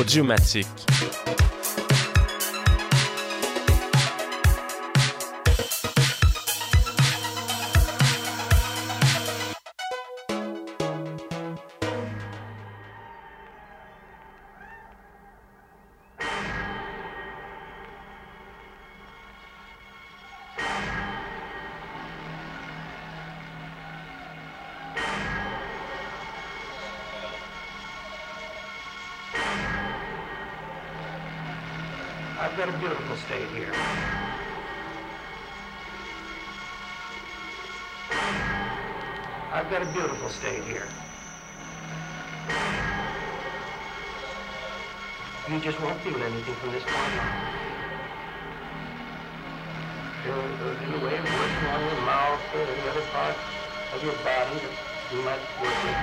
Audiomatique. I've got a beautiful state here. I've got a beautiful state here. You just won't feel anything from this point on. There'll be a way of working on your mouth or the other part of your body that you might work with.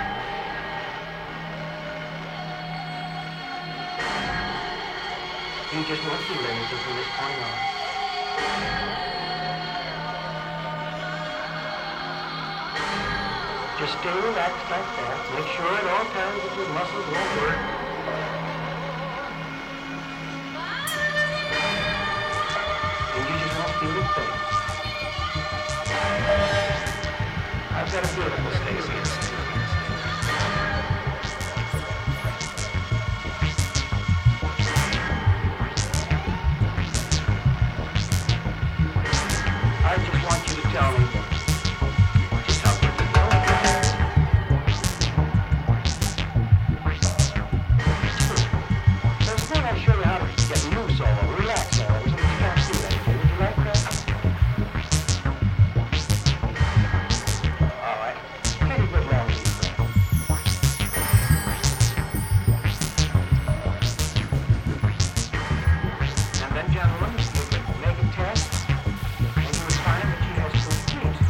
You just won't feel anything from this point on. Just stay relaxed like that. Make sure at all times that your muscles won't work. And you just won't feel a thing. I've got a beautiful state here. I just want you to tell me just how good you feel. There's a thing I'll show you how to get loose all over, relax all over, so that you can't see anything. Would you like that? All right. Take a good long deep breath. And then, gentlemen, you can make a test. And you would find that she has complete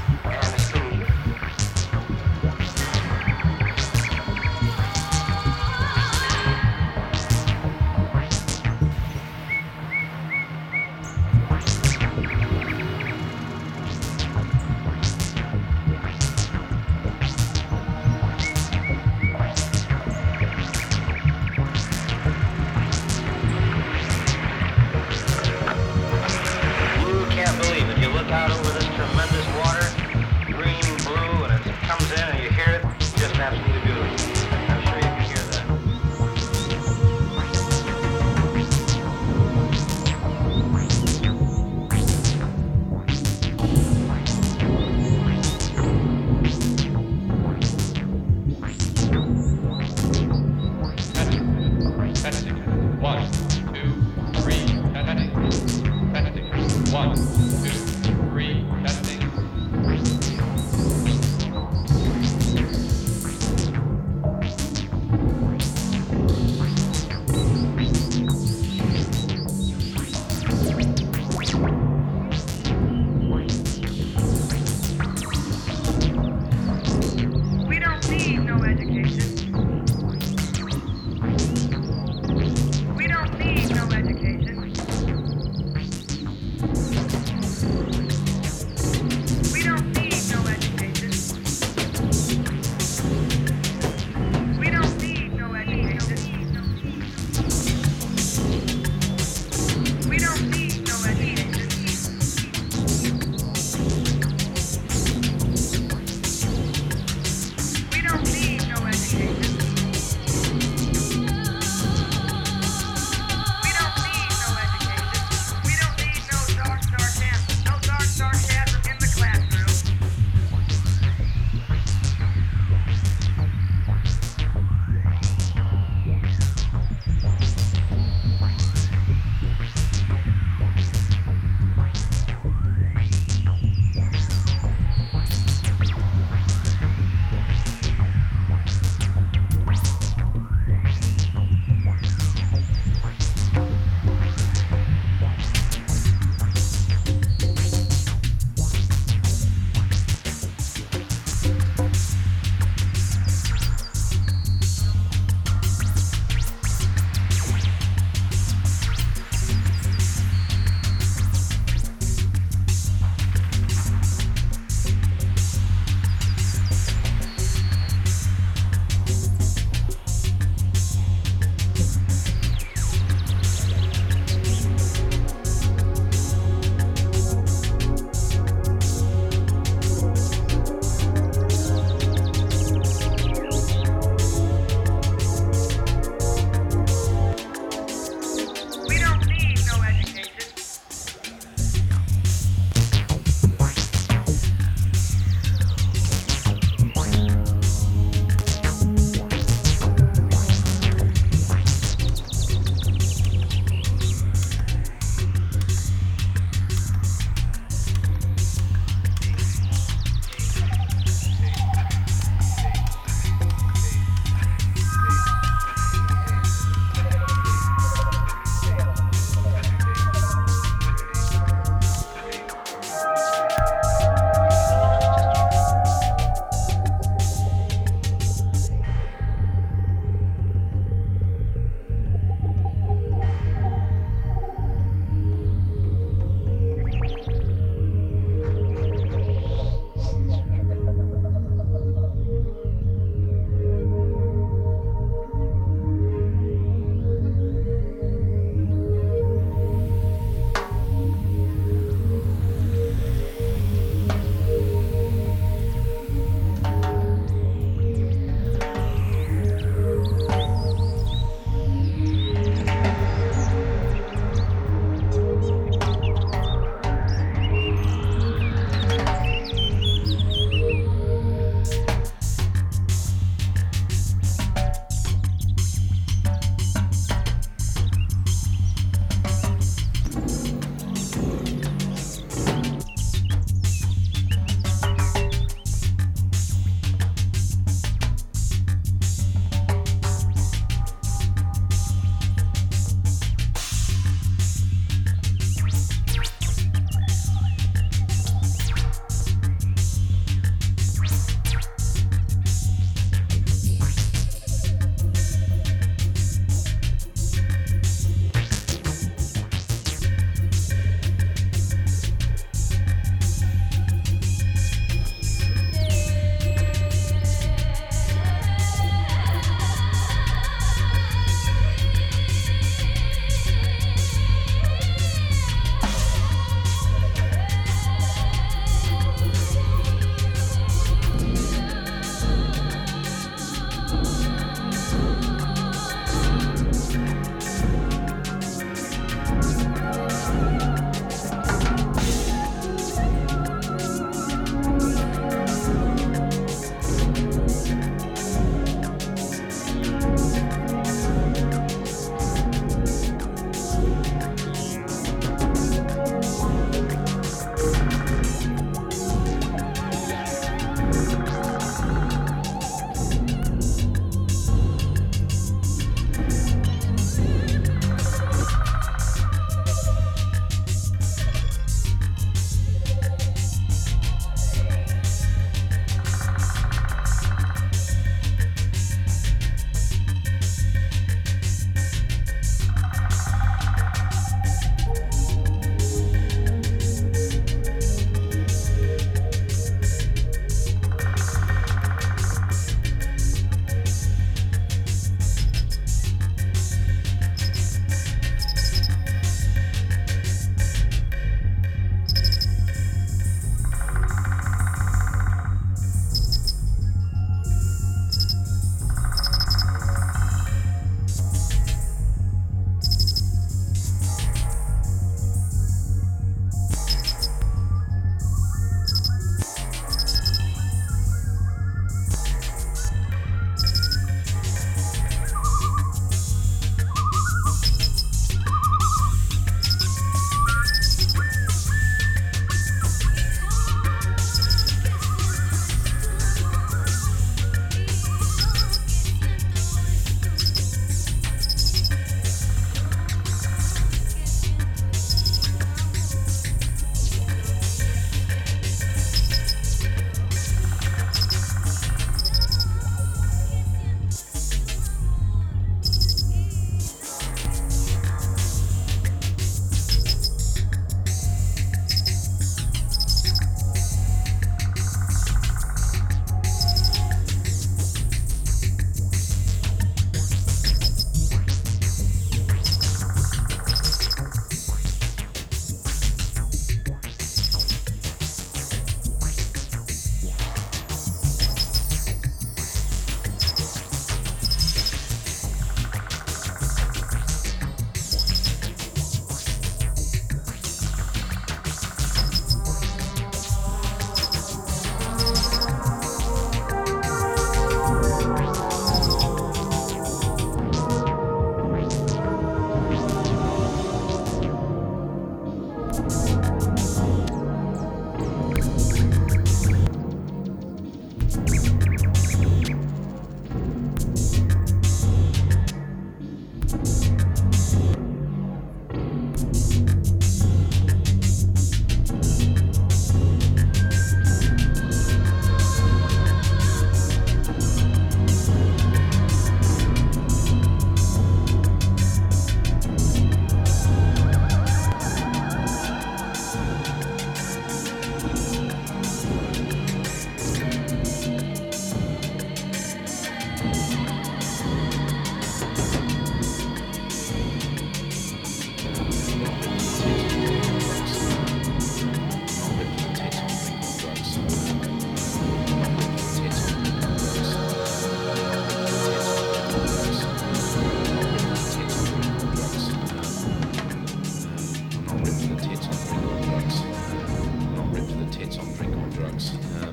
Records.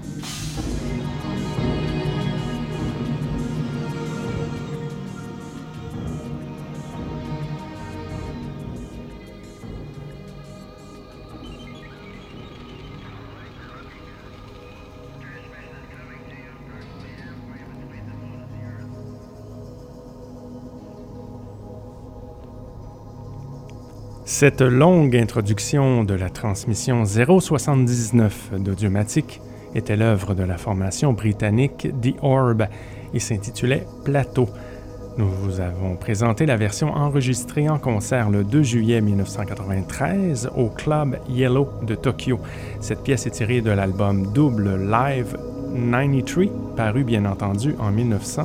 Cette longue introduction de la transmission 079 d'Audiomatique était l'œuvre de la formation britannique The Orb et s'intitulait Plateau. Nous vous avons présenté la version enregistrée en concert le 2 juillet 1993 au Club Yellow de Tokyo. Cette pièce est tirée de l'album double Live 93, paru bien entendu en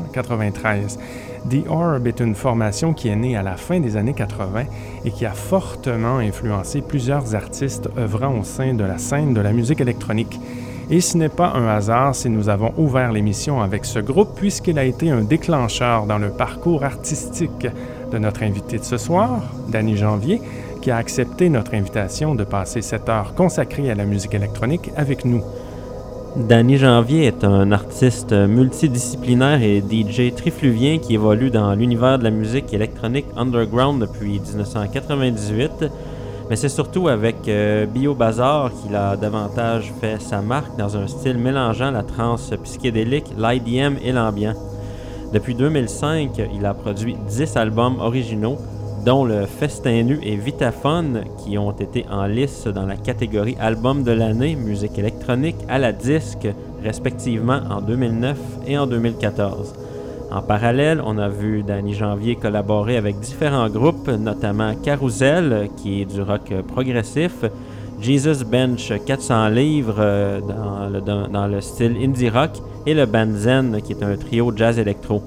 1993. The Orb est une formation qui est née à la fin des années 80 et qui a fortement influencé plusieurs artistes œuvrant au sein de la scène de la musique électronique. Et ce n'est pas un hasard si nous avons ouvert l'émission avec ce groupe, puisqu'il a été un déclencheur dans le parcours artistique de notre invité de ce soir, Danny Janvier, qui a accepté notre invitation de passer cette heure consacrée à la musique électronique avec nous. Danny Janvier est un artiste multidisciplinaire et DJ trifluvien qui évolue dans l'univers de la musique électronique underground depuis 1998. Mais c'est surtout avec BioBazar qu'il a davantage fait sa marque dans un style mélangeant la trance psychédélique, l'IDM et l'ambient. Depuis 2005, il a produit 10 albums originaux, dont le Festin Nu et Vitaphone, qui ont été en lice dans la catégorie Album de l'année, musique électronique, à la disque, respectivement en 2009 et en 2014. En parallèle, on a vu Danny Janvier collaborer avec différents groupes, notamment Carousel, qui est du rock progressif, Jesus Bench 400 livres dans le style indie rock, et le Banzen, qui est un trio jazz électro.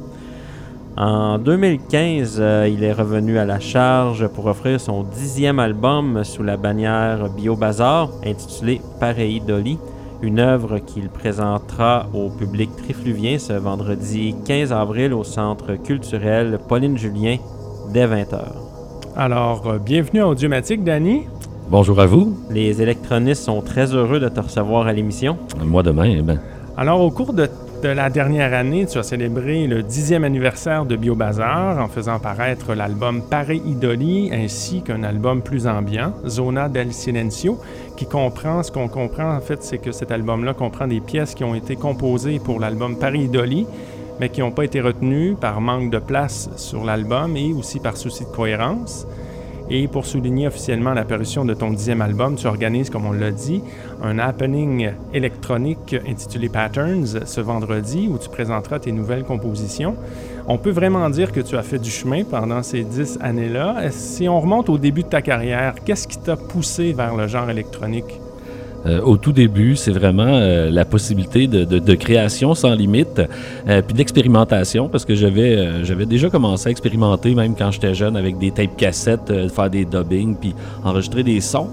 En 2015, il est revenu à la charge pour offrir son 10e album sous la bannière BioBazar, intitulé Pareidolie, une œuvre qu'il présentera au public trifluvien ce vendredi 15 avril au Centre culturel Pauline-Julien, dès 20h. Alors, bienvenue à Audiomatique, Danny. Bonjour à vous. Les électronistes sont très heureux de te recevoir à l'émission. Moi de même. Alors, au cours de la dernière année, tu as célébré le 10e anniversaire de BioBazar en faisant paraître l'album Pareidolie ainsi qu'un album plus ambiant, Zona del Silencio, qui comprend, ce qu'on comprend en fait, c'est que cet album-là comprend des pièces qui ont été composées pour l'album Pareidolie, mais qui n'ont pas été retenues par manque de place sur l'album et aussi par souci de cohérence. Et pour souligner officiellement l'apparition de ton 10e album, tu organises, comme on l'a dit, un happening électronique intitulé Patterns ce vendredi où tu présenteras tes nouvelles compositions. On peut vraiment dire que tu as fait du chemin pendant ces 10 années-là. Si on remonte au début de ta carrière, qu'est-ce qui t'a poussé vers le genre électronique? Au tout début, c'est vraiment la possibilité de création sans limite, puis d'expérimentation, parce que j'avais déjà commencé à expérimenter, même quand j'étais jeune, avec des tapes cassettes, faire des dubbings, puis enregistrer des sons.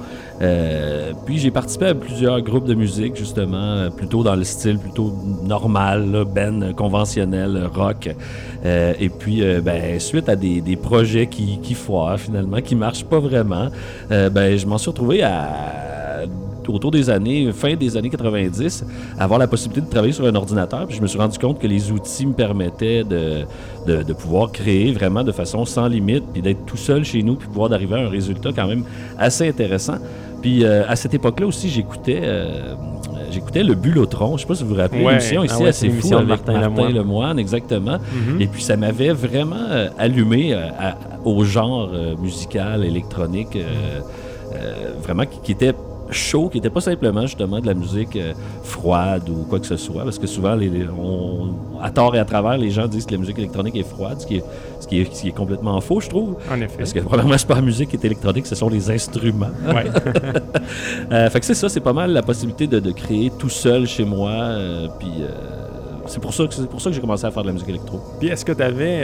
Puis j'ai participé à plusieurs groupes de musique, justement, plutôt dans le style plutôt normal, là, band conventionnel, rock. Et puis, suite à des projets qui foirent, finalement, qui marchent pas vraiment, je m'en suis retrouvé autour des années, fin des années 90, avoir la possibilité de travailler sur un ordinateur. Puis je me suis rendu compte que les outils me permettaient de pouvoir créer vraiment de façon sans limite, puis d'être tout seul chez nous, puis pouvoir d'arriver à un résultat quand même assez intéressant. Puis à cette époque-là aussi, j'écoutais le Bullotron. Je ne sais pas si vous vous rappelez, l'émission ici, assez fou, avec Martin Lemoine, exactement. Mm-hmm. Et puis ça m'avait vraiment allumé au genre musical, électronique, vraiment qui était chaud, qui n'était pas simplement justement de la musique froide ou quoi que ce soit, parce que souvent, à tort et à travers, les gens disent que la musique électronique est froide, ce qui est complètement faux, je trouve. En effet. Parce que probablement, c'est pas la musique qui est électronique, ce sont les instruments. Ouais. Fait que c'est ça, c'est pas mal la possibilité de créer tout seul chez moi, puis c'est pour ça que j'ai commencé à faire de la musique électro. Puis est-ce que tu avais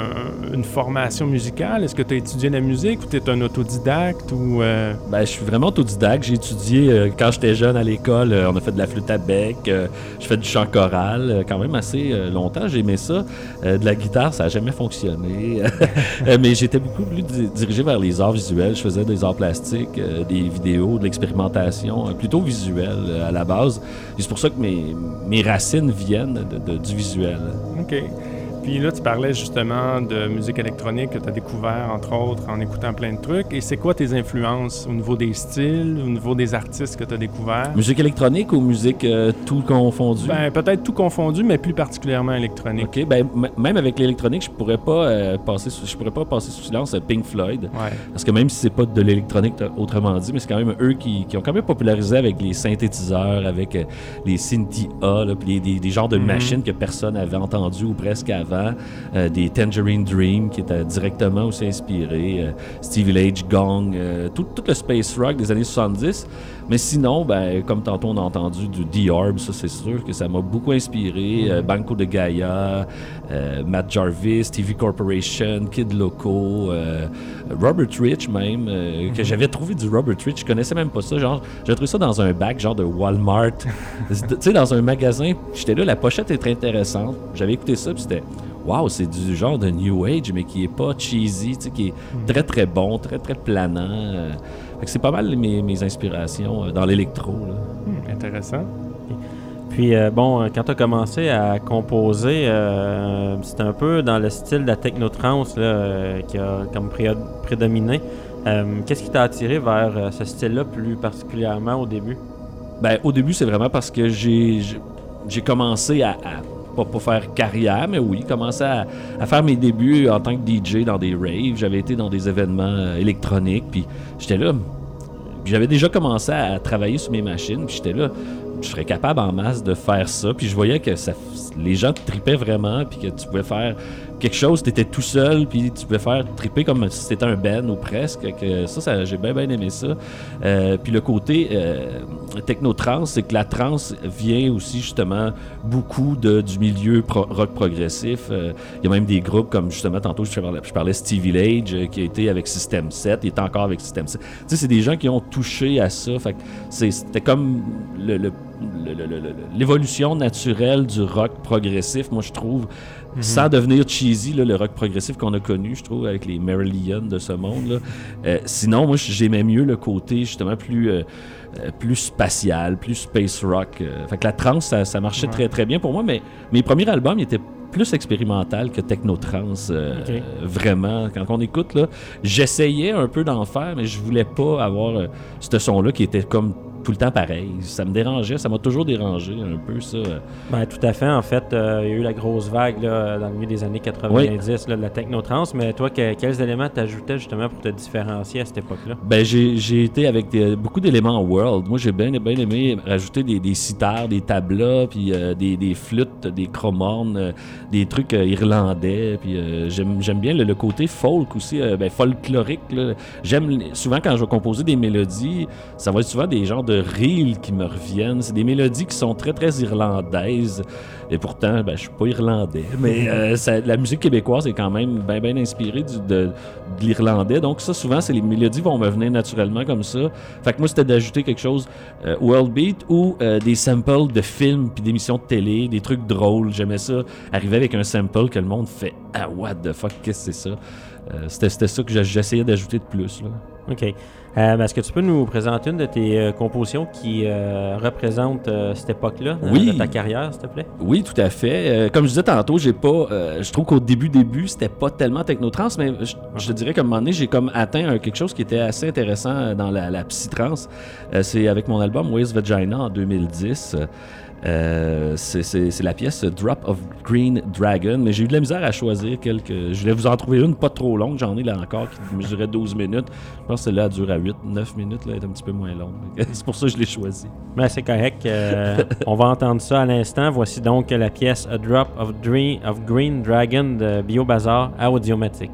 une formation musicale? Est-ce que tu as étudié la musique ou tu es un autodidacte? Ou Ben, je suis vraiment autodidacte. J'ai étudié quand j'étais jeune à l'école. On a fait de la flûte à bec. Je fais du chant choral. Quand même assez longtemps. J'ai aimé ça. De la guitare, ça n'a jamais fonctionné. Mais j'étais beaucoup plus dirigé vers les arts visuels. Je faisais des arts plastiques, des vidéos, de l'expérimentation, plutôt visuelle à la base. Et c'est pour ça que mes racines viennent du visuel. OK. Puis là, tu parlais justement de musique électronique que tu as découvert, entre autres, en écoutant plein de trucs. Et c'est quoi tes influences au niveau des styles, au niveau des artistes que tu as découverts? Musique électronique ou musique tout confondu? Ben, peut-être tout confondu, mais plus particulièrement électronique. OK. Ben, même avec l'électronique, je pourrais pas passer sous silence Pink Floyd. Ouais. Parce que même si c'est pas de l'électronique autrement dit, mais c'est quand même eux qui ont quand même popularisé avec les synthétiseurs, avec les Synthia, là, puis des genres de machines que personne n'avait entendu ou presque avant. Des Tangerine Dream qui étaient directement aussi inspirés, Stevie Lage, Gong, tout le space rock des années 70. Mais sinon, ben, comme tantôt on a entendu du The Orb, ça c'est sûr que ça m'a beaucoup inspiré. Banco de Gaia, Matt Jarvis, TV Corporation, Kid Loco, Robert Rich même, que j'avais trouvé du Robert Rich, je connaissais même pas ça. Genre, j'ai trouvé ça dans un bac genre de Walmart, tu sais, dans un magasin. J'étais là, la pochette est très intéressante. J'avais écouté ça, puis c'était wow, c'est du genre de New Age, mais qui est pas cheesy, tu sais, qui est très très bon, très très planant. Fait que c'est pas mal mes inspirations dans l'électro. Intéressant. Puis, bon, quand tu as commencé à composer, c'était un peu dans le style de la techno-trance là, qui a comme prédominé. Qu'est-ce qui t'a attiré vers ce style-là plus particulièrement au début? Ben, au début, c'est vraiment parce que j'ai commencé à pas faire carrière, mais oui, commencer à faire mes débuts en tant que DJ dans des raves. J'avais été dans des événements électroniques, puis j'étais là. J'avais déjà commencé à travailler sur mes machines, puis j'étais là. Je serais capable en masse de faire ça, puis je voyais que les gens tripaient vraiment, puis que tu pouvais faire quelque chose, tu étais tout seul, puis tu pouvais faire triper comme si c'était un band ou presque. Que ça j'ai bien aimé ça. Puis le côté techno-trance, c'est que la trance vient aussi justement beaucoup du milieu rock progressif. Il y a même des groupes comme justement, tantôt je parlais Stevie Lage, qui a été avec System 7, il est encore avec System 7. Tu sais, c'est des gens qui ont touché à ça. Fait que c'était comme l'évolution naturelle du rock progressif, moi je trouve, sans devenir cheesy, là, le rock progressif qu'on a connu, je trouve, avec les Marillion de ce monde. Là. Sinon, moi j'aimais mieux le côté justement plus spatial, plus space rock. Fait que la trance, ça marchait très très bien pour moi, mais mes premiers albums ils étaient plus expérimental que techno-trance, vraiment. Quand on écoute, là, j'essayais un peu d'en faire, mais je voulais pas avoir ce son-là qui était comme tout le temps pareil. Ça me dérangeait, ça m'a toujours dérangé un peu, ça. Ben, tout à fait. En fait, il y a eu la grosse vague là, dans le milieu des années 90 là, de la techno-trance, mais toi, quels éléments t'ajoutais justement pour te différencier à cette époque-là? Ben, j'ai été avec beaucoup d'éléments world. Moi, j'ai bien aimé rajouter des sitars, des tablas, puis des flûtes, des chromornes, des trucs irlandais, puis j'aime bien le côté folk aussi, folklorique. Là. J'aime souvent quand je vais composer des mélodies, ça va être souvent des genres de reels qui me reviennent. C'est des mélodies qui sont très très irlandaises, et pourtant je suis pas irlandais, mais la musique québécoise est quand même bien inspirée de l'irlandais, donc ça souvent les mélodies vont me venir naturellement comme ça. Fait que moi c'était d'ajouter quelque chose world beat ou des samples de films puis d'émissions de télé, des trucs drôles. J'aimais ça, arriver avec un sample que le monde fait « Ah, what the fuck, qu'est-ce que c'est ça? » C'était ça que j'essayais d'ajouter de plus, là. OK. Est-ce que tu peux nous présenter une de tes compositions qui représente cette époque-là de ta carrière, s'il te plaît? Oui, tout à fait. Comme je disais tantôt, je trouve qu'au début, c'était pas tellement technotrance, mais je te dirais qu'à un moment donné, j'ai comme atteint quelque chose qui était assez intéressant dans la psytrance. C'est avec mon album Where's Vagina en 2010. C'est la pièce Drop of Green Dragon, mais j'ai eu de la misère à choisir je voulais vous en trouver une pas trop longue, j'en ai là encore qui mesurait 12 minutes. Je pense que celle-là dure à 8-9 minutes, là, elle est un petit peu moins longue. C'est pour ça que je l'ai choisi. Ben, c'est correct. On va entendre ça à l'instant. Voici donc la pièce A Drop of Green Dragon de BioBazar à Audiomatique.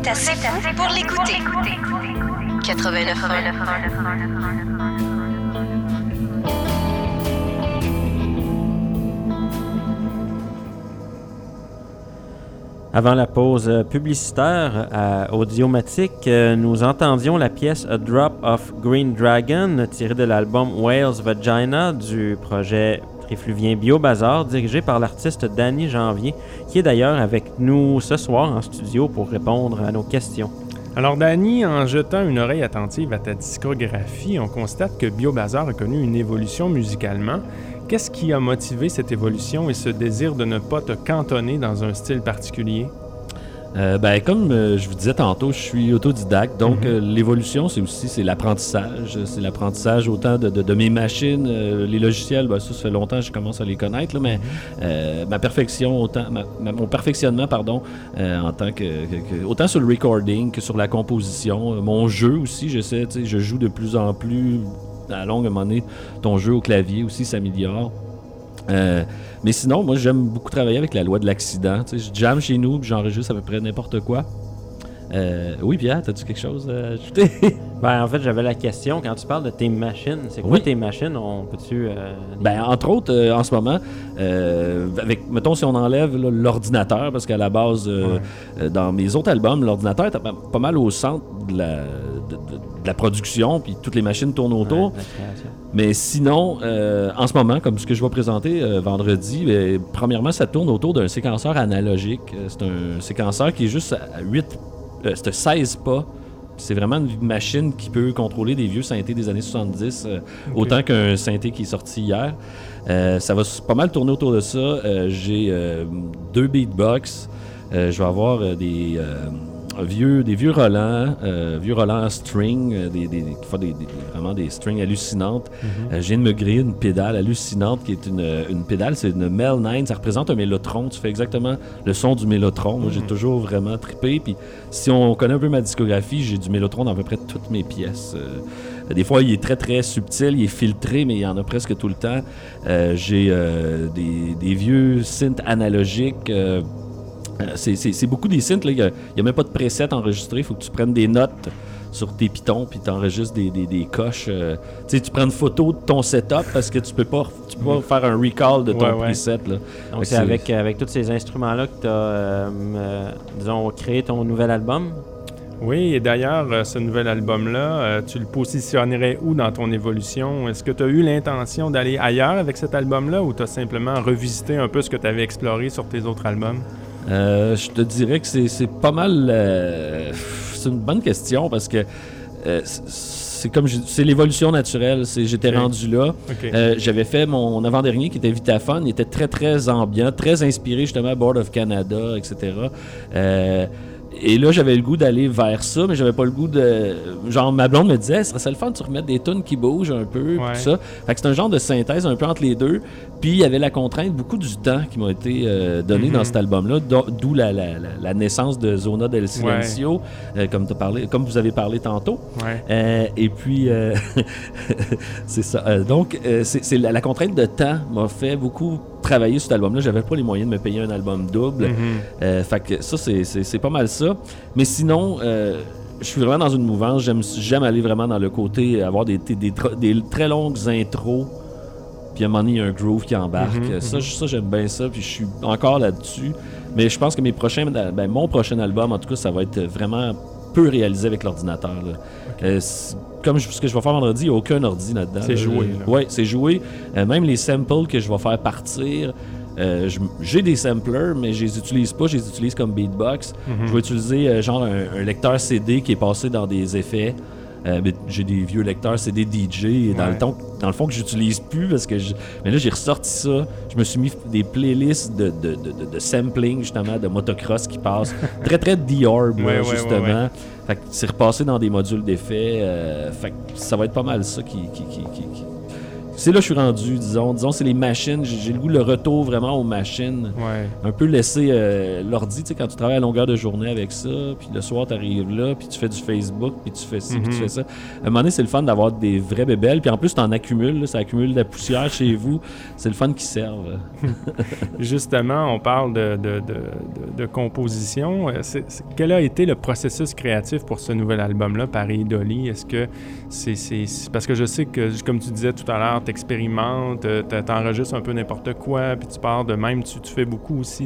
êtes assez fou pour l'écouter. 89. Avant la pause publicitaire à Audiomatique, nous entendions la pièce A Drop of Green Dragon tirée de l'album Whale's Vagina du projet Trifluvien Biobazar dirigé par l'artiste Danny Janvier qui est d'ailleurs avec nous ce soir en studio pour répondre à nos questions. Alors Danny, en jetant une oreille attentive à ta discographie, on constate que Biobazar a connu une évolution musicalement. Qu'est-ce qui a motivé cette évolution et ce désir de ne pas te cantonner dans un style particulier? Comme je vous disais tantôt, je suis autodidacte, donc l'évolution, c'est l'apprentissage. C'est l'apprentissage autant de mes machines, les logiciels, ça fait longtemps que je commence à les connaître, là, mais mon perfectionnement, en tant que autant sur le recording que sur la composition, mon jeu aussi, je joue de plus en plus. À la longue, à un moment donné, ton jeu au clavier aussi s'améliore. Mais sinon, moi, j'aime beaucoup travailler avec la loi de l'accident. Je jamme chez nous puis j'enregistre à peu près n'importe quoi. Oui, Pierre, t'as-tu quelque chose à ajouter? En fait, j'avais la question, quand tu parles de tes machines, c'est quoi tes machines? Peux-tu... entre autres, en ce moment, mettons, si on enlève l'ordinateur, parce qu'à la base, dans mes autres albums, l'ordinateur est pas mal au centre de la production, puis toutes les machines tournent autour. Mais sinon, en ce moment, comme ce que je vais présenter vendredi, premièrement, ça tourne autour d'un séquenceur analogique. C'est un séquenceur qui est juste à c'est 16 pas. C'est vraiment une machine qui peut contrôler des vieux synthés des années 70, autant qu'un synthé qui est sorti hier. Ça va pas mal tourner autour de ça. J'ai 2 beatbox. Je vais avoir des vieux Roland string, qui font vraiment des strings hallucinantes. Je viens de me griller une pédale hallucinante qui est une pédale, c'est une Mel 9, ça représente un mélotron, tu fais exactement le son du mélotron. Moi, j'ai toujours vraiment trippé, puis si on connaît un peu ma discographie, j'ai du mélotron dans à peu près toutes mes pièces. Des fois, il est très très subtil, il est filtré, mais il y en a presque tout le temps. J'ai des vieux synths analogiques. C'est beaucoup des synths, là. Il n'y a même pas de preset enregistré. Il faut que tu prennes des notes sur tes pitons puis tu enregistres des coches. Tu prends une photo de ton setup parce que tu peux pas faire un recall de ton preset. Là. Donc, c'est avec tous ces instruments-là que tu as, créé ton nouvel album? Oui, et d'ailleurs, ce nouvel album-là, tu le positionnerais où dans ton évolution? Est-ce que tu as eu l'intention d'aller ailleurs avec cet album-là ou tu as simplement revisité un peu ce que tu avais exploré sur tes autres albums? Je te dirais que c'est pas mal... c'est une bonne question parce que c'est l'évolution naturelle. J'étais rendu là. J'avais fait mon avant-dernier qui était Vitaphone. Il était très, très ambiant, très inspiré justement Board of Canada, etc. Et là, j'avais le goût d'aller vers ça, mais j'avais pas le goût de... Genre, ma blonde me disait, ce serait le fun de tu remettre des tunes qui bougent un peu, tout ça. Fait que c'est un genre de synthèse un peu entre les deux. Puis, il y avait la contrainte, beaucoup du temps qui m'a été donné dans cet album-là, d'où la naissance de Zona del Silencio, comme vous avez parlé tantôt. Et puis, c'est ça. Donc, c'est la contrainte de temps m'a fait beaucoup travailler sur cet album-là. J'avais pas les moyens de me payer un album double. Fait que ça, c'est pas mal ça. Mais sinon, je suis vraiment dans une mouvance. J'aime aller vraiment dans le côté, avoir des très longues intros. Puis à un moment donné, il y a un groove qui embarque. Ça, j'aime bien ça. Puis je suis encore là-dessus. Mais je pense que mon prochain album, en tout cas, ça va être vraiment peu réalisé avec l'ordinateur. Comme ce que je vais faire vendredi, il n'y a aucun ordi là-dedans. C'est joué. Oui, c'est joué. Même les samples que je vais faire partir, j'ai des samplers, mais je les utilise pas. Je les utilise comme beatbox. Je vais utiliser genre un lecteur CD qui est passé dans des effets. J'ai des vieux lecteurs CD DJ dans le fond que j'utilise plus parce que mais là j'ai ressorti ça. Je me suis mis des playlists de sampling justement de motocross qui passent très très The-Orb justement. Fait que c'est repassé dans des modules d'effets. Fait que ça va être pas mal ça c'est là que je suis rendu, disons c'est les machines, j'ai le goût de le retour vraiment aux machines. Ouais. Un peu laisser l'ordi, tu sais, quand tu travailles à longueur de journée avec ça, puis le soir, tu arrives là, puis tu fais du Facebook, puis tu fais ci, puis tu fais ça. À un moment donné, c'est le fun d'avoir des vraies bébelles, puis en plus, tu en accumules, là, ça accumule de la poussière chez vous. C'est le fun qui serve. Justement, on parle de composition. Quel a été le processus créatif pour ce nouvel album-là, Paris Dolly? Est-ce que c'est parce que je sais que, comme tu disais tout à l'heure, t'expérimentes, t'enregistres un peu n'importe quoi, puis tu pars de même, tu fais beaucoup aussi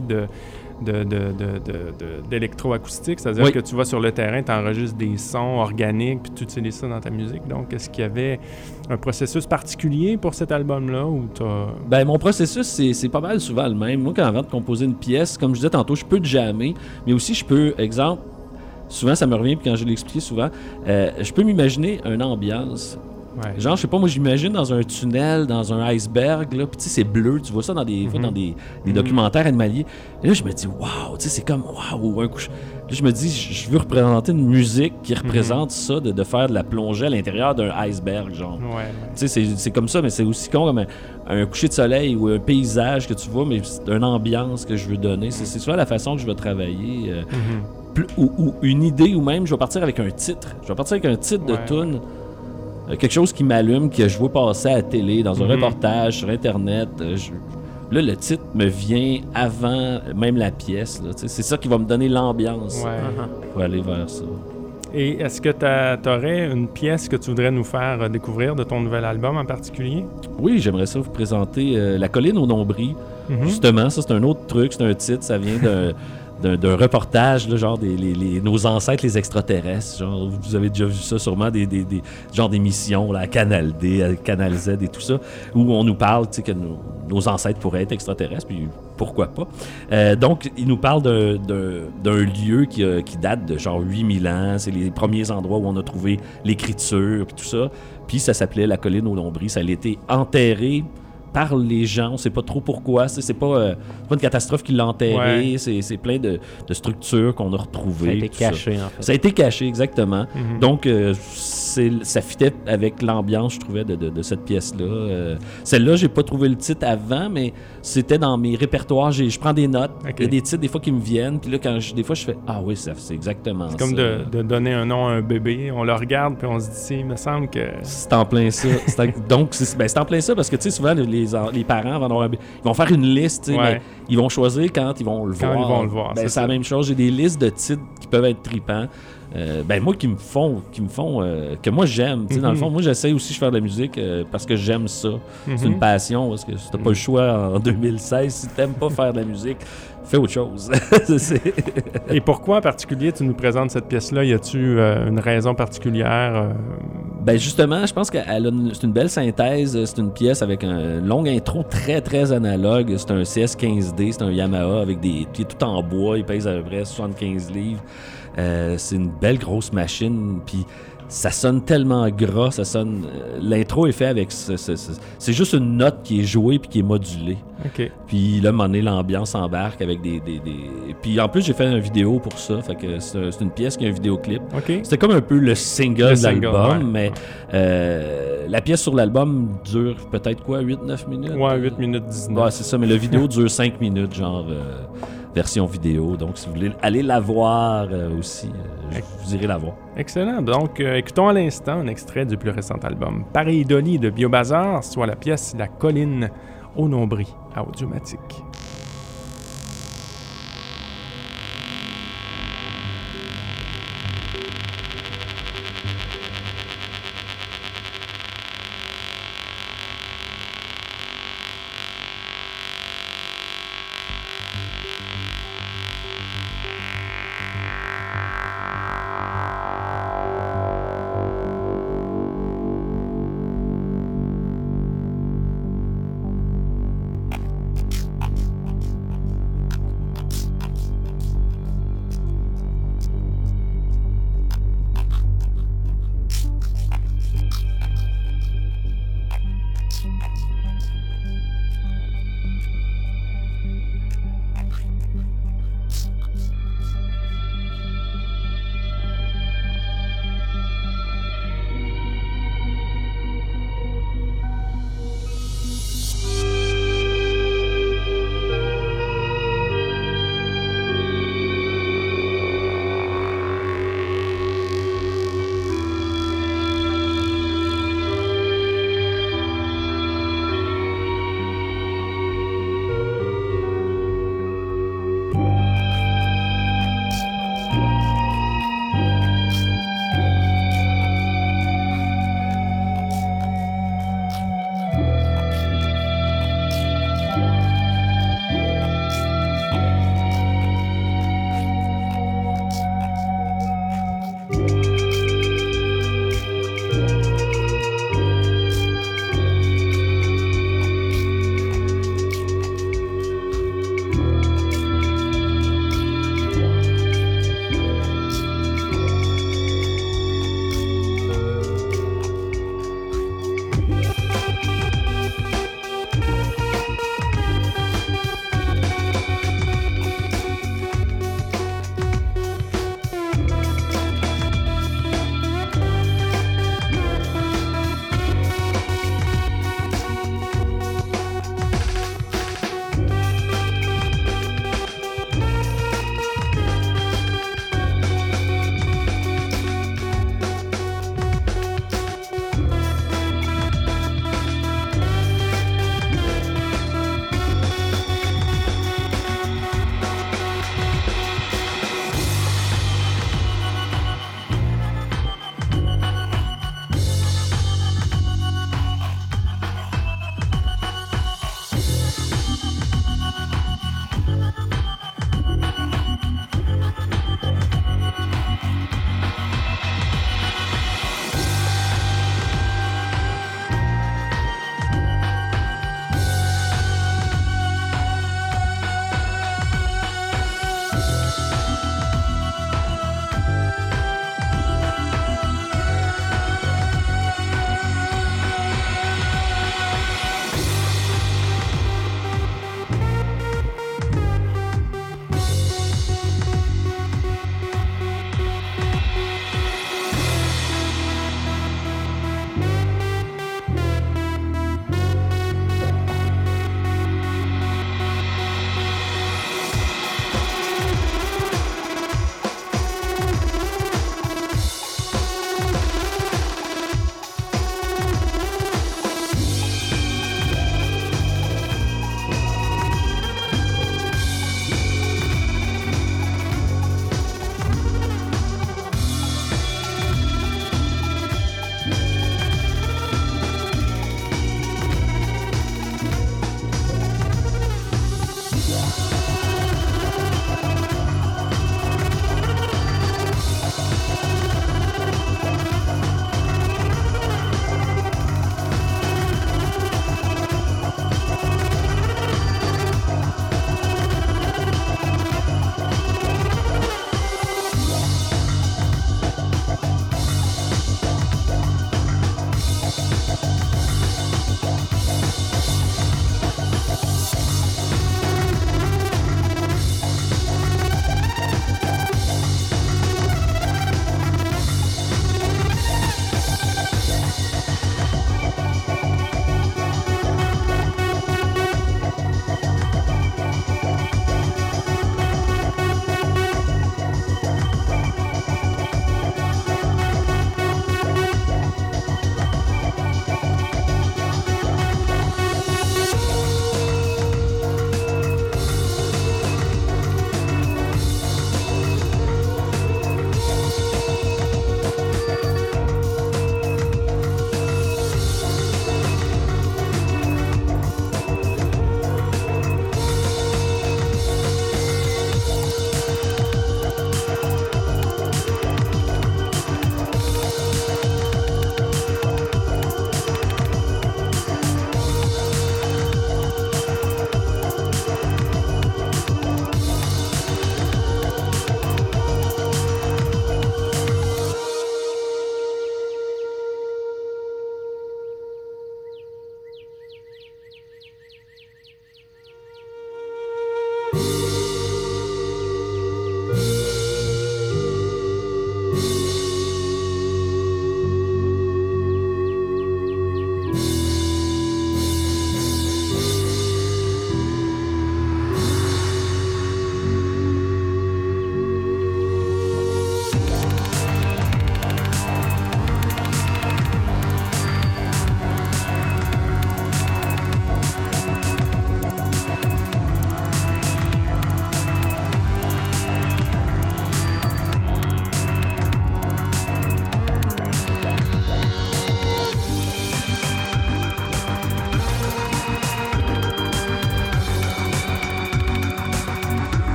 d'électroacoustique, c'est-à-dire que tu vas sur le terrain, tu enregistres des sons organiques, puis tu utilises ça dans ta musique. Donc, est-ce qu'il y avait un processus particulier pour cet album-là ou t'as... Ben, mon processus, c'est pas mal souvent le même. Moi, quand avant de composer une pièce, comme je disais tantôt, je peux jammer, mais aussi je peux, exemple, souvent ça me revient, puis quand je l'ai expliqué souvent, je peux m'imaginer une ambiance. Ouais. Genre, je sais pas, moi j'imagine dans un tunnel, dans un iceberg, là, puis tu sais, c'est bleu, tu vois ça dans des documentaires animaliers. Et là, je me dis, waouh, tu sais, c'est comme, waouh, un coup. Là, je me dis, je veux représenter une musique qui représente ça, de faire de la plongée à l'intérieur d'un iceberg, genre. Ouais. Tu sais, c'est comme ça, mais c'est aussi con comme un coucher de soleil ou un paysage que tu vois, mais c'est une ambiance que je veux donner. C'est souvent la façon que je vais travailler. Ou une idée, ou même, je vais partir avec un titre. Je vais partir avec un titre de tune. Quelque chose qui m'allume, que je vois passer à la télé, dans un reportage, sur Internet. Là, le titre me vient avant même la pièce. Là, c'est ça qui va me donner l'ambiance pour aller vers ça. Et est-ce que tu aurais une pièce que tu voudrais nous faire découvrir de ton nouvel album en particulier? Oui, j'aimerais ça vous présenter La colline au nombril. Justement, ça, c'est un autre truc, c'est un titre, ça vient d'un reportage, là, genre nos ancêtres, les extraterrestres. Genre, vous avez déjà vu ça sûrement, genre d'émissions là, à Canal D, à Canal Z et tout ça, où on nous parle que nos ancêtres pourraient être extraterrestres, puis pourquoi pas. Donc, il nous parle d'un lieu qui date de genre 8000 ans. C'est les premiers endroits où on a trouvé l'écriture, puis tout ça. Puis ça s'appelait la colline au nombril. Ça a été enterré par les gens, on ne sait pas trop pourquoi. C'est pas une catastrophe qui l'a enterré, c'est plein de structures qu'on a retrouvées. Ça a été caché, en fait. Ça a été caché, exactement. Donc, ça fitait avec l'ambiance, je trouvais, de cette pièce-là. Celle-là, j'ai pas trouvé le titre avant, mais c'était dans mes répertoires. Je prends des notes, il y a des titres des fois qui me viennent, puis là, des fois, je fais « Ah oui, c'est exactement ça. » C'est comme de donner un nom à un bébé. On le regarde, puis on se dit « Il me semble que... » C'est en plein ça. Donc, c'est en plein ça, parce que, tu sais, souvent, les parents, avant d'avoir ils vont faire une liste, mais ils vont choisir quand ils vont le voir. Ils vont le voir, c'est la même chose. J'ai des listes de titres qui peuvent être tripants. Moi, qui me font que moi j'aime. Dans le fond, moi j'essaie aussi de faire de la musique parce que j'aime ça. C'est une passion, parce que si t'as pas le choix en 2016, si t'aimes pas faire de la musique, fais autre chose. Et pourquoi en particulier tu nous présentes cette pièce-là? Y a-tu une raison particulière? Justement, je pense que c'est une belle synthèse. C'est une pièce avec une longue intro très, très analogue. C'est un CS15D, c'est un Yamaha avec qui est tout en bois. Il pèse à peu près 75 livres. C'est une belle grosse machine, puis ça sonne tellement gras, ça sonne... l'intro est fait avec... c'est juste une note qui est jouée puis qui est modulée. OK. Puis là, à un moment donné, l'ambiance embarque avec des... Puis en plus, j'ai fait une vidéo pour ça, fait que c'est une pièce qui a un vidéoclip. OK. C'était comme un peu le single de l'album, mais la pièce sur l'album dure peut-être 8-9 minutes? Ouais, 8 minutes 19. Ouais, c'est ça, mais la vidéo dure 5 minutes, genre... version vidéo. Donc, si vous voulez aller la voir aussi, vous irez la voir. Excellent. Donc, écoutons à l'instant un extrait du plus récent album Paris Dolly de Biobazar, soit la pièce La colline au nombril à Audiomatique.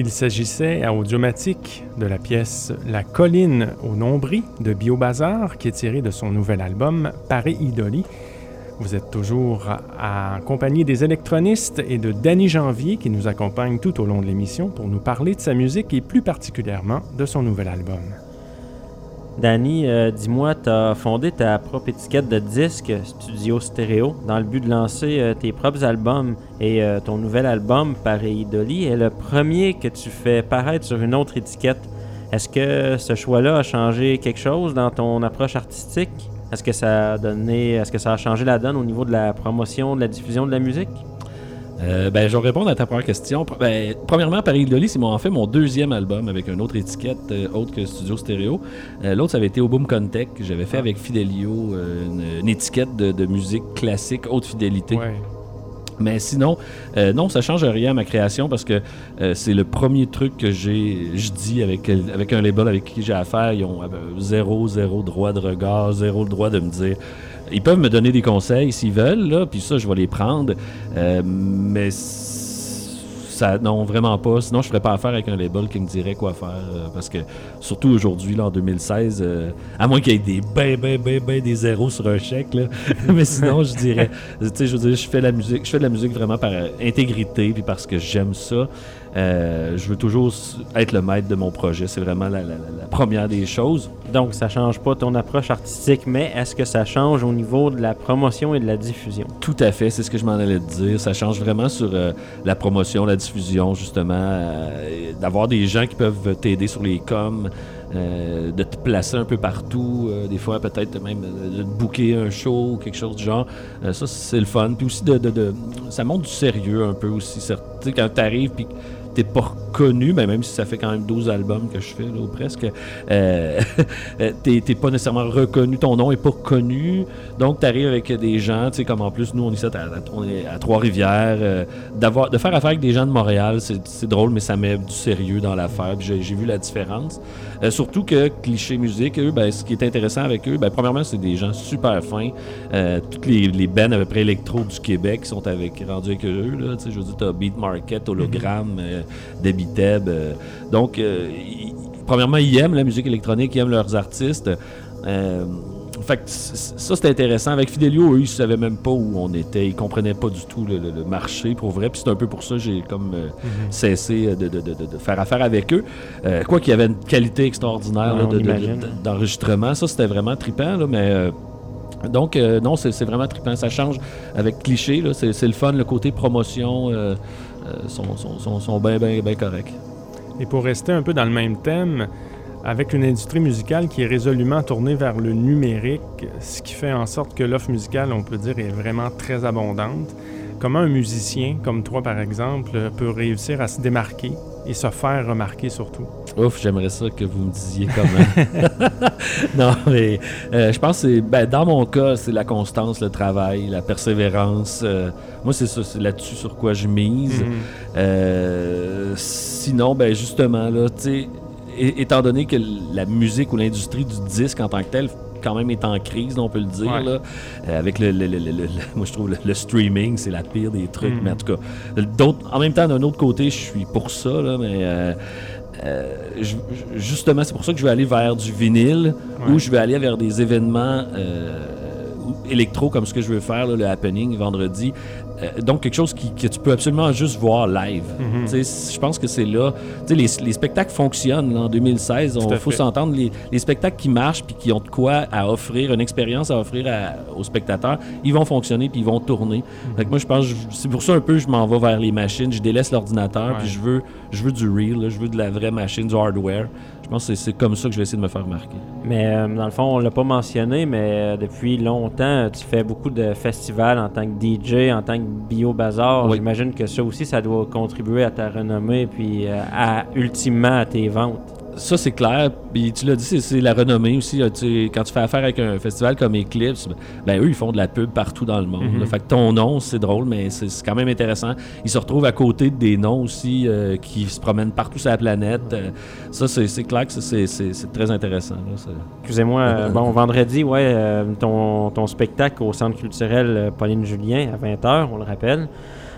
Il s'agissait à Audiomatique de la pièce La colline au nombril de Biobazar, qui est tirée de son nouvel album Paris Idoli. Vous êtes toujours en compagnie des électronistes et de Danny Janvier qui nous accompagne tout au long de l'émission pour nous parler de sa musique et plus particulièrement de son nouvel album. Danny, dis-moi, tu as fondé ta propre étiquette de disque, Studio Stéréo, dans le but de lancer tes propres albums. Et ton nouvel album, Paris Idoli, est le premier que tu fais paraître sur une autre étiquette. Est-ce que ce choix-là a changé quelque chose dans ton approche artistique? Est-ce que ça a changé la donne au niveau de la promotion, de la diffusion de la musique? Je vais répondre à ta première question. Premièrement, Paris Idoli, c'est en fait mon deuxième album avec une autre étiquette autre que Studio Stéréo. L'autre, ça avait été Oboom Contech. J'avais fait avec Fidelio une étiquette de musique classique, haute fidélité. Ouais. Mais sinon, non, ça change rien à ma création parce que c'est le premier truc que je dis avec un label avec qui j'ai affaire. Ils ont zéro droit de regard, zéro le droit de me dire. Ils peuvent me donner des conseils s'ils veulent, là, puis ça, je vais les prendre. Mais ça, non, vraiment pas. Sinon, je ferais pas affaire avec un label qui me dirait quoi faire. Parce que, surtout aujourd'hui, là, en 2016, à moins qu'il y ait des zéros sur un chèque, là. Mais sinon, je dirais, tu sais, je veux dire, je fais de la musique vraiment par intégrité, puis parce que j'aime ça. Je veux toujours être le maître de mon projet. C'est vraiment la première des choses. Donc, ça change pas ton approche artistique, mais est-ce que ça change au niveau de la promotion et de la diffusion? Tout à fait, c'est ce que je m'en allais te dire. Ça change vraiment sur la promotion, la diffusion, justement. D'avoir des gens qui peuvent t'aider sur les coms, de te placer un peu partout. Des fois, peut-être même de te booker un show ou quelque chose du genre. Ça, c'est le fun. Puis aussi, ça montre du sérieux un peu aussi. Tu sais, quand t'arrives puis t'es pas reconnu, ben même si ça fait quand même 12 albums que je fais, là, ou presque, t'es pas nécessairement reconnu, ton nom est pas connu, donc t'arrives avec des gens, tu sais, comme en plus, nous, on est à Trois-Rivières, de faire affaire avec des gens de Montréal, c'est drôle, mais ça met du sérieux dans l'affaire, puis j'ai vu la différence. Surtout que Cliché Musique, eux, ben, ce qui est intéressant avec eux, ben, premièrement, c'est des gens super fins, toutes les bands à peu près électro du Québec sont rendus avec eux, là, tu sais, je veux dire, t'as Beat Market, Hologram, Debbie Teb. Donc, premièrement, ils aiment la musique électronique, ils aiment leurs artistes. Fait que ça, c'était intéressant. Avec Fidelio, eux, ils savaient même pas où on était. Ils comprenaient pas du tout le marché, pour vrai. Puis c'est un peu pour ça que j'ai comme cessé de faire affaire avec eux. Quoi qu'il y avait une qualité extraordinaire là, d'enregistrement. Ça, c'était vraiment trippant, là, mais... Donc, non, c'est vraiment trippant. Ça change avec Cliché, là, c'est le fun, le côté promotion sont bien corrects. Et pour rester un peu dans le même thème, avec une industrie musicale qui est résolument tournée vers le numérique, ce qui fait en sorte que l'offre musicale, on peut dire, est vraiment très abondante, comment un musicien, comme toi par exemple, peut réussir à se démarquer et se faire remarquer surtout? Ouf, j'aimerais ça que vous me disiez comment. Non, mais je pense que dans mon cas, c'est la constance, le travail, la persévérance. Moi, c'est ça, c'est là-dessus sur quoi je mise. Sinon, justement, là, tu sais, étant donné que la musique ou l'industrie du disque en tant que telle quand même est en crise, on peut le dire, là, avec moi je trouve le streaming, c'est la pire des trucs, mais en tout cas, en même temps, d'un autre côté, je suis pour ça, là, mais justement, c'est pour ça que je vais aller vers du vinyle, ou je vais aller vers des événements électro, comme ce que je veux faire, là, le happening vendredi. Donc, quelque chose que tu peux absolument juste voir live. Je pense que c'est là. Les spectacles fonctionnent là, en 2016. Il faut s'entendre. Les spectacles qui marchent puis qui ont de quoi à offrir, une expérience à offrir aux spectateurs, ils vont fonctionner puis ils vont tourner. Fait que moi, je pense c'est pour ça un peu je m'en vais vers les machines. Je délaisse l'ordinateur puis je veux du real. Là, je veux de la vraie machine, du hardware. Je pense que c'est comme ça que je vais essayer de me faire remarquer. Mais dans le fond, on l'a pas mentionné, mais depuis longtemps, tu fais beaucoup de festivals en tant que DJ, en tant que Biobazar. Oui. J'imagine que ça aussi, ça doit contribuer à ta renommée puis ultimement à tes ventes. Ça, c'est clair. Puis tu l'as dit, c'est la renommée aussi. Là, quand tu fais affaire avec un festival comme Eclipse, eux, ils font de la pub partout dans le monde. Là. Fait que ton nom, c'est drôle, mais c'est quand même intéressant. Ils se retrouvent à côté des noms aussi qui se promènent partout sur la planète. Ça, c'est clair que c'est très intéressant. Là, excusez-moi, vendredi, ton spectacle au Centre culturel Pauline Julien à 20h, on le rappelle.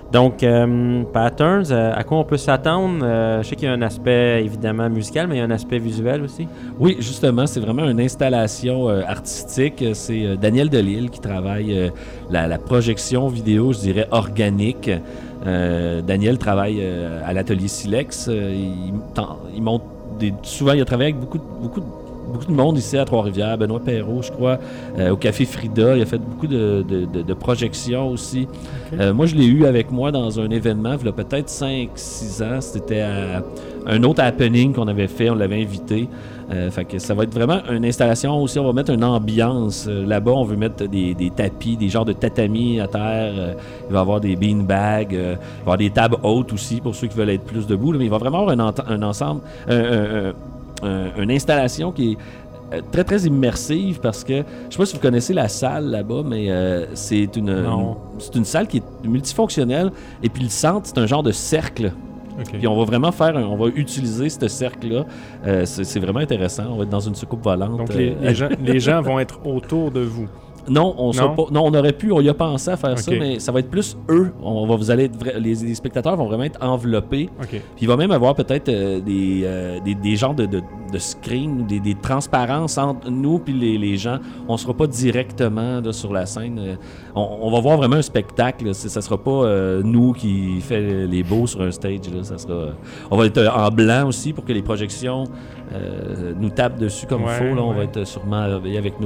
Donc, Patterns, à quoi on peut s'attendre? Je sais qu'il y a un aspect évidemment musical, mais il y a un aspect visuel aussi. Oui, justement, c'est vraiment une installation artistique. C'est Daniel Delisle qui travaille la projection vidéo, je dirais, organique. Daniel travaille à l'atelier Silex. Il monte souvent, il a travaillé avec beaucoup de monde ici à Trois-Rivières. Benoît Perrault, je crois, au Café Frida. Il a fait beaucoup de projections aussi. Okay. Moi, je l'ai eu avec moi dans un événement, il y a peut-être 5-6 ans. C'était à un autre happening qu'on avait fait. On l'avait invité. Fait que ça va être vraiment une installation aussi. On va mettre une ambiance. Là-bas, on veut mettre des tapis, des genres de tatamis à terre. Il va y avoir des beanbags. Il va y avoir des tables hautes aussi pour ceux qui veulent être plus debout. Mais il va vraiment avoir un ensemble, une installation qui est très, très immersive parce que, je ne sais pas si vous connaissez la salle là-bas, mais c'est une salle qui est multifonctionnelle. Et puis le centre, c'est un genre de cercle. Okay. Puis on va vraiment on va utiliser ce cercle-là. C'est vraiment intéressant. On va être dans une soucoupe volante. Donc les gens vont être autour de vous. Non, on aurait pu, on y a pensé à faire ça, mais ça va être plus eux. Les spectateurs vont vraiment être enveloppés. Okay. Puis il va même avoir peut-être des genres de screen, des transparences entre nous puis les gens. On sera pas directement là, sur la scène. On va voir vraiment un spectacle. Ça sera pas nous qui fait les beaux sur un stage. Là. On va être en blanc aussi pour que les projections nous tapent dessus comme il faut. Là. On va être sûrement avec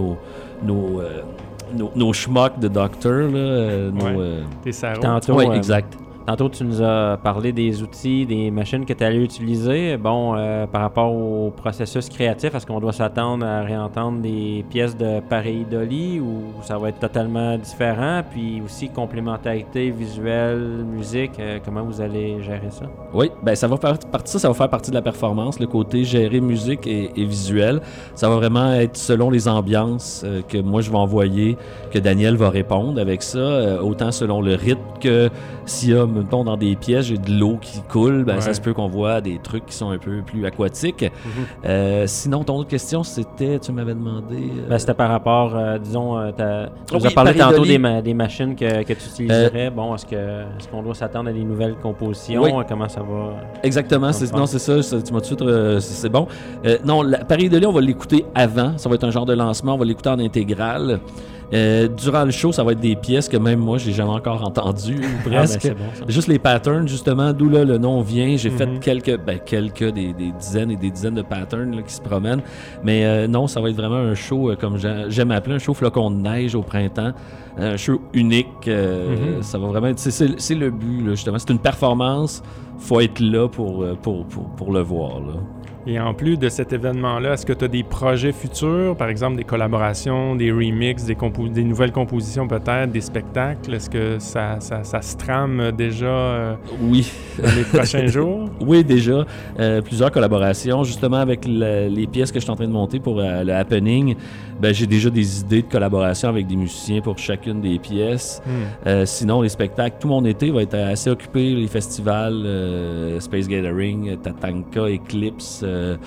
nos schmucks de docteur, là, tes sarraux. Tantôt, oui, exact. Tantôt, tu nous as parlé des outils, des machines que tu allais utiliser. Bon, par rapport au processus créatif, est-ce qu'on doit s'attendre à réentendre des pièces de pareidolie ou ça va être totalement différent? Puis aussi, complémentarité visuelle, musique, comment vous allez gérer ça? Oui, ben ça va faire partie de la performance, le côté gérer musique et visuel. Ça va vraiment être selon les ambiances que moi je vais envoyer, que Daniel va répondre avec ça, autant selon le rythme que s'il y a, mettons, dans des pièces, j'ai de l'eau qui coule, ben ça se peut qu'on voit des trucs qui sont un peu plus aquatiques. Sinon, ton autre question, c'était, tu m'avais demandé... Ben, c'était par rapport, disons, tu nous as parlé tantôt des machines que tu utiliserais. Bon, est-ce qu'on doit s'attendre à des nouvelles compositions? Oui. Comment ça va? Exactement, c'est ça, tu m'as tout de suite... c'est bon. Non, la pareidolie, on va l'écouter avant. Ça va être un genre de lancement, on va l'écouter en intégrale. Durant le show, ça va être des pièces que même moi, j'ai jamais encore entendues, presque. Ben, c'est bon, juste les patterns, justement, d'où là, le nom vient. J'ai fait quelques des dizaines et des dizaines de patterns là, qui se promènent. Mais non, ça va être vraiment un show, comme j'aime appeler, un show flocon de neige au printemps. Un show unique. Ça va vraiment être... C'est le but, là, justement. C'est une performance. Faut être là pour le voir, là. Et en plus de cet événement-là, est-ce que tu as des projets futurs, par exemple des collaborations, des remixes, des nouvelles compositions peut-être, des spectacles? Est-ce que ça se trame déjà oui. dans les prochains jours? Oui, déjà. Plusieurs collaborations. Justement, avec les pièces que je suis en train de monter pour le happening, ben, j'ai déjà des idées de collaboration avec des musiciens pour chacune des pièces. Sinon, les spectacles, tout mon été va être assez occupé. Les festivals, Space Gathering, Tatanka, Eclipse,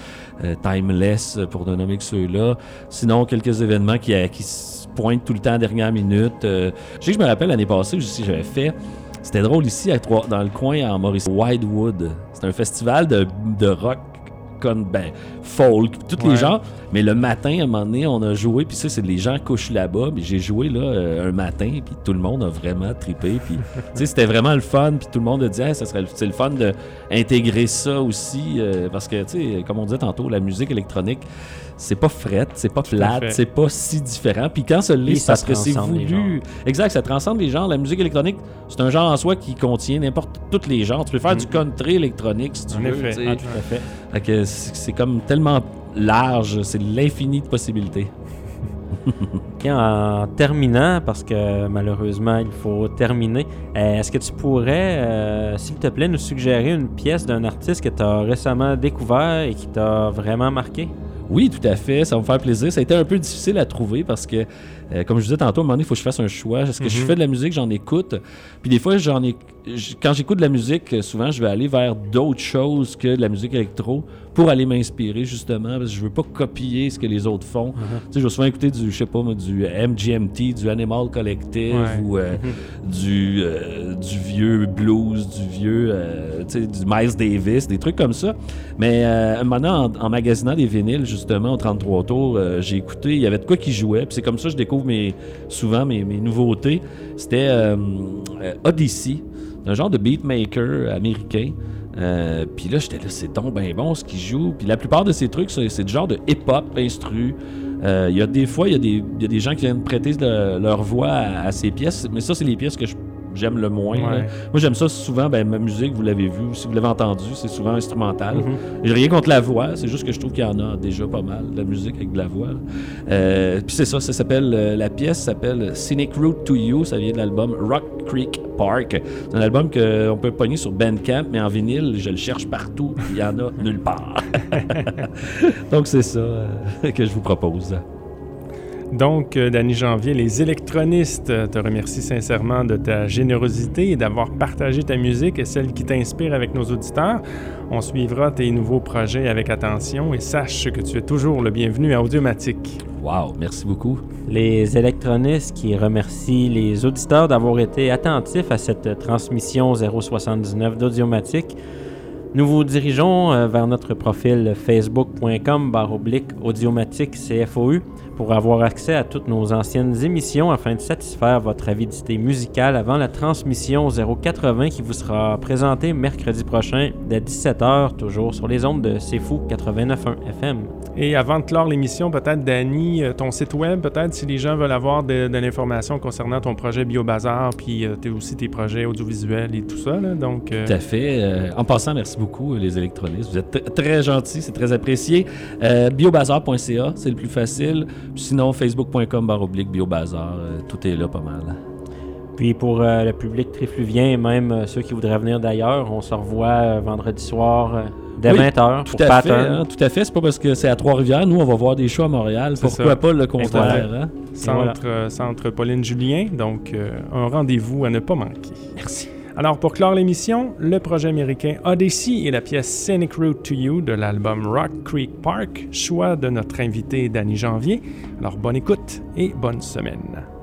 Timeless, pour ne nommer que ceux-là. Sinon, quelques événements qui se pointent tout le temps à la dernière minute. Je sais que je me rappelle l'année passée, j'avais fait... C'était drôle ici, dans le coin, en Mauricie, Widewood. C'est un festival de rock comme folk, tous les genres. Mais le matin, à un moment donné, on a joué, puis ça, c'est les gens couchent là-bas. Mais j'ai joué là un matin, puis tout le monde a vraiment trippé. Puis, c'était vraiment le fun, puis tout le monde a dit, c'est le fun d'intégrer ça aussi, parce que, comme on disait tantôt, la musique électronique, c'est pas frette, c'est pas plate, c'est pas si différent. Puis quand ça l'est, c'est parce que c'est voulu. Exact, ça transcende les genres. La musique électronique, c'est un genre en soi qui contient n'importe tous les genres. Tu peux faire du country électronique si tu veux. Tout à fait. Fait que c'est comme tellement large, c'est l'infini de possibilités. Et en terminant, parce que malheureusement il faut terminer, est-ce que tu pourrais, s'il te plaît, nous suggérer une pièce d'un artiste que tu as récemment découvert et qui t'a vraiment marqué? Oui, tout à fait, ça va me faire plaisir. Ça a été un peu difficile à trouver parce que Comme je disais tantôt, à un moment donné, il faut que je fasse un choix. Est-ce que je fais de la musique, j'en écoute? Puis des fois, quand j'écoute de la musique, souvent, je vais aller vers d'autres choses que de la musique électro pour aller m'inspirer, justement, parce que je veux pas copier ce que les autres font. Tu sais, je vais souvent écouter du MGMT, du Animal Collective, ou du vieux blues, du vieux, tu sais, du Miles Davis, des trucs comme ça. Mais un moment donné, en magasinant des vinyles, justement, au 33 tours, j'ai écouté, il y avait de quoi qui jouait, puis c'est comme ça que je découvre souvent mes nouveautés. C'était Odyssey, un genre de beatmaker américain. Puis là, j'étais là, c'est donc bien bon ce qu'il joue. Puis la plupart de ces trucs, c'est du genre de hip-hop instru. Il y a des fois, il y a des gens qui viennent prêter leur voix à ces pièces, mais ça, c'est les pièces que j'aime le moins. Ouais. Moi, j'aime ça souvent, ma musique, vous l'avez vu, si vous l'avez entendu, c'est souvent instrumental. J'ai rien contre la voix, c'est juste que je trouve qu'il y en a déjà pas mal, de la musique avec de la voix. Puis c'est ça s'appelle, la pièce s'appelle Scenic Route to You, ça vient de l'album Rock Creek Park. C'est un album qu'on peut pogner sur Bandcamp, mais en vinyle, je le cherche partout, il y en a nulle part. Donc c'est ça que je vous propose. Donc, Danny Janvier, les électronistes te remercient sincèrement de ta générosité et d'avoir partagé ta musique et celle qui t'inspire avec nos auditeurs. On suivra tes nouveaux projets avec attention et sache que tu es toujours le bienvenu à Audiomatique. Wow, merci beaucoup. Les électronistes qui remercient les auditeurs d'avoir été attentifs à cette transmission 079 d'Audiomatique. Nous vous dirigeons vers notre profil facebook.com/Audiomatique CFOU pour avoir accès à toutes nos anciennes émissions afin de satisfaire votre avidité musicale avant la transmission 080 qui vous sera présentée mercredi prochain dès 17h, toujours sur les ondes de C'est Fou 89.1 FM. Et avant de clore l'émission, peut-être, Danny, ton site web, peut-être, si les gens veulent avoir de l'information concernant ton projet BioBazar, puis aussi tes projets audiovisuels et tout ça, là, donc... Tout à fait. En passant, merci beaucoup, les électronistes. Vous êtes très gentils, c'est très apprécié. Biobazar.ca, c'est le plus facile. Puis sinon, facebook.com/BioBazar, tout est là pas mal. Puis pour le public trifluvien et même ceux qui voudraient venir d'ailleurs, on se revoit vendredi soir dès 20h pour Pattern. Tout à fait. C'est pas parce que c'est à Trois-Rivières. Nous, on va voir des shows à Montréal. Pourquoi pas le contraire? Voilà. Centre Pauline-Julien. Donc, un rendez-vous à ne pas manquer. Merci. Alors, pour clore l'émission, le projet américain Odyssey et la pièce Scenic Route to You de l'album Rock Creek Park, choix de notre invité Danny Janvier. Alors, bonne écoute et bonne semaine.